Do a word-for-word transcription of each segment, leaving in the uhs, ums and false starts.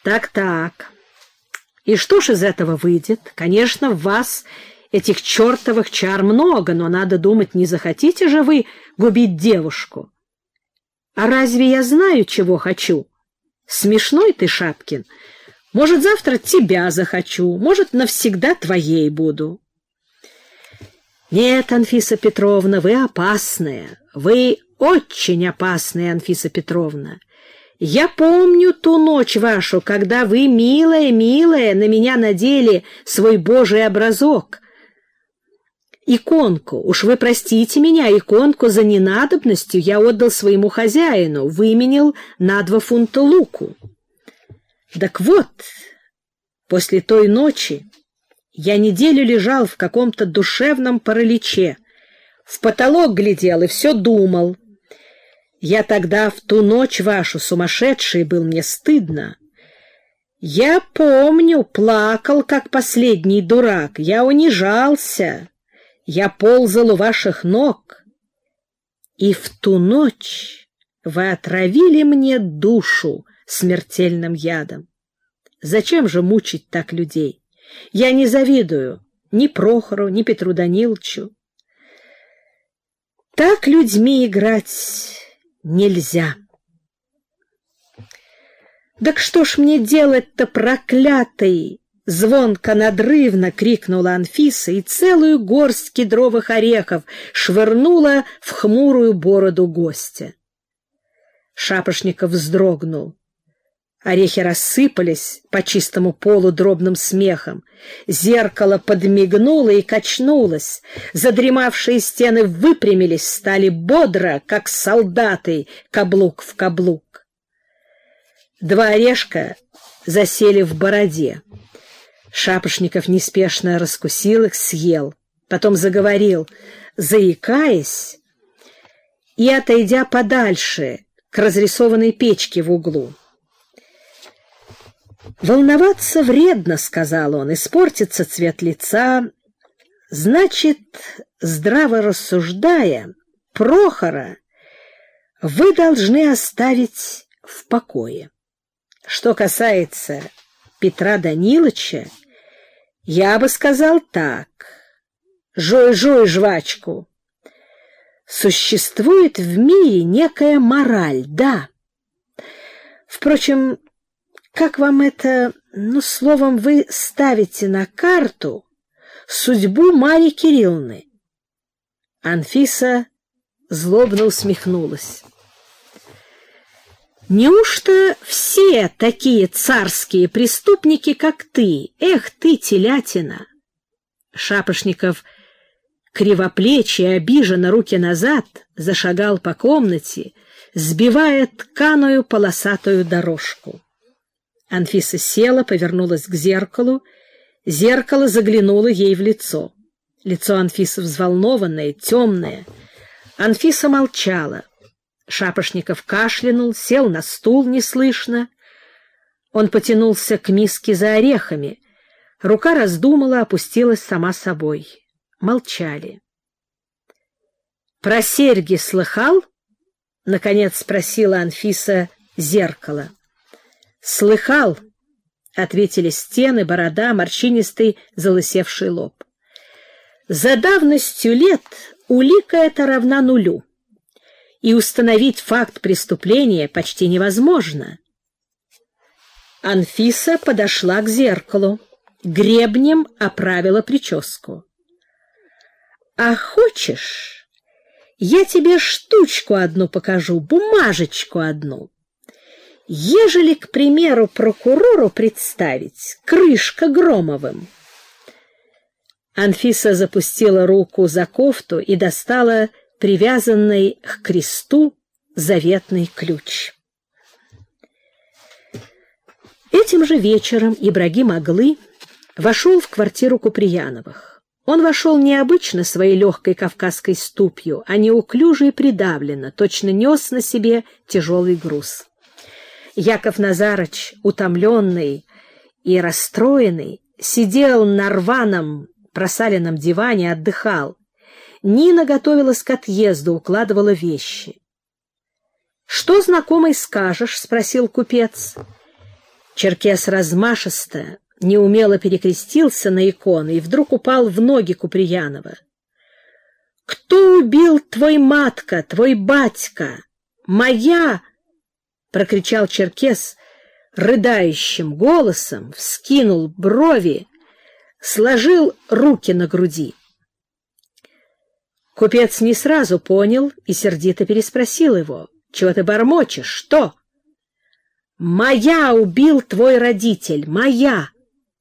Так-так. И что ж из этого выйдет? Конечно, в вас этих чертовых чар много, но надо думать, не захотите же вы губить девушку. А разве я знаю, чего хочу? Смешной ты, Шапкин. Может, завтра тебя захочу, может, навсегда твоей буду. Нет, Анфиса Петровна, вы опасная. Вы очень опасная, Анфиса Петровна. Я помню ту ночь вашу, когда вы, милая, милая, на меня надели свой божий образок. Иконку, уж вы простите меня, иконку за ненадобностью я отдал своему хозяину, выменил на два фунта луку. Так вот, после той ночи я неделю лежал в каком-то душевном параличе, в потолок глядел и все думал. Я тогда в ту ночь вашу сумасшедший был, мне стыдно. Я помню, плакал, как последний дурак, я унижался, я ползал у ваших ног. И в ту ночь вы отравили мне душу смертельным ядом. Зачем же мучить так людей? Я не завидую ни Прохору, ни Петру Даниловичу. Так людьми играть нельзя. Так что ж мне делать-то, проклятый? Звонко, надрывно крикнула Анфиса и целую горсть кедровых орехов швырнула в хмурую бороду гостя. Шапошников вздрогнул. Орехи рассыпались по чистому полу дробным смехом. Зеркало подмигнуло и качнулось. Задремавшие стены выпрямились, стали бодро, как солдаты, каблук в каблук. Два орешка засели в бороде. Шапошников неспешно раскусил их, съел. Потом заговорил, заикаясь и отойдя подальше к разрисованной печке в углу. «Волноваться вредно, — сказал он, — испортится цвет лица. Значит, здраво рассуждая, Прохора вы должны оставить в покое. Что касается Петра Даниловича, я бы сказал так. Жуй-жуй жвачку. Существует в мире некая мораль, да. Впрочем, как вам это, ну, словом, вы ставите на карту судьбу Марьи Кирилловны?» Анфиса злобно усмехнулась. «Неужто все такие царские преступники, как ты? Эх ты, телятина!» Шапошников, кривоплечий, обиженно руки назад, зашагал по комнате, сбивая тканую полосатую дорожку. Анфиса села, повернулась к зеркалу. Зеркало заглянуло ей в лицо. Лицо Анфисы взволнованное, темное. Анфиса молчала. Шапошников кашлянул, сел на стул неслышно. Он потянулся к миске за орехами. Рука раздумала, опустилась сама собой. Молчали. «Про серьги слыхал?» — наконец спросила Анфиса зеркало. «Слыхал», — ответили стены, борода, морщинистый залысевший лоб. «За давностью лет улика эта равна нулю, и установить факт преступления почти невозможно». Анфиса подошла к зеркалу, гребнем оправила прическу. «А хочешь, я тебе штучку одну покажу, бумажечку одну? Ежели, к примеру, прокурору представить крышка Громовым». Анфиса запустила руку за кофту и достала привязанный к кресту заветный ключ. Этим же вечером Ибрагим Аглы вошел в квартиру Куприяновых. Он вошел необычно своей легкой кавказской ступью, а неуклюже и придавленно, точно нес на себе тяжелый груз. Яков Назарыч, утомленный и расстроенный, сидел на рваном просаленном диване, отдыхал. Нина готовилась к отъезду, укладывала вещи. — Что, знакомый, скажешь? — спросил купец. — Черкес размашисто, неумело перекрестился на иконы и вдруг упал в ноги Куприянова. «Кто убил твой матка, твой батька? Моя!» — прокричал черкес рыдающим голосом, вскинул брови, сложил руки на груди. Купец не сразу понял и сердито переспросил его: «Чего ты бормочешь? Что?» «Моя убил твой родитель! Моя!»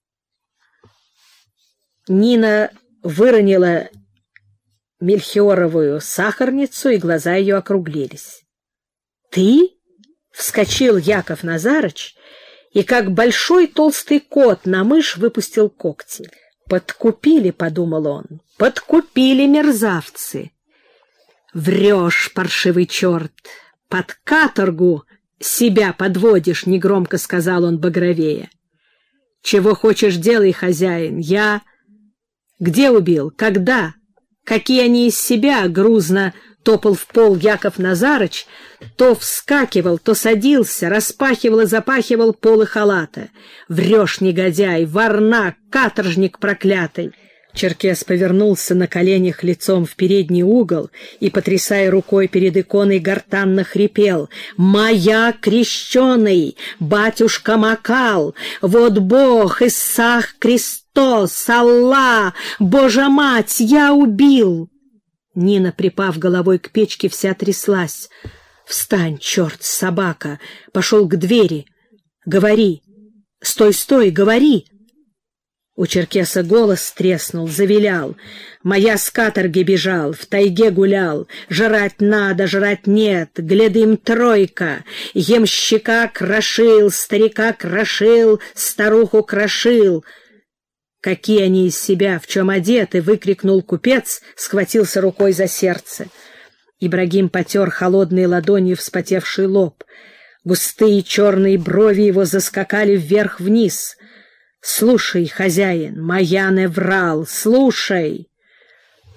Нина выронила мельхиоровую сахарницу, и глаза ее округлились. «Ты?» — вскочил Яков Назарыч и, как большой толстый кот на мышь, выпустил когти. «Подкупили», — подумал он, — «подкупили мерзавцы». «Врешь, паршивый черт, под каторгу себя подводишь», — негромко сказал он багровея. «Чего хочешь, делай, хозяин, я...» «Где убил? Когда? Какие они из себя?» — грузно топал в пол Яков Назарыч, то вскакивал, то садился, распахивал и запахивал полы халата. «Врешь, негодяй, варнак, каторжник проклятый!» Черкес повернулся на коленях лицом в передний угол и, потрясая рукой перед иконой, гортанно хрипел: «Моя крещеный, батюшка Макал, вот Бог, Исаах Христос, Аллах, Божа мать, я убил!» Нина, припав головой к печке, вся тряслась. «Встань, черт, собака!» Пошел к двери. «Говори! Стой, стой, говори!» У черкеса голос треснул, завилял. «Моя с каторги бежал, в тайге гулял. Жрать надо, жрать нет, глядим тройка. Ямщика крошил, старика крошил, старуху крошил». «Какие они из себя, в чем одеты!» — выкрикнул купец, схватился рукой за сердце. Ибрагим потер холодной ладонью вспотевший лоб. Густые черные брови его заскакали вверх-вниз. «Слушай, хозяин, моя не врал, слушай!»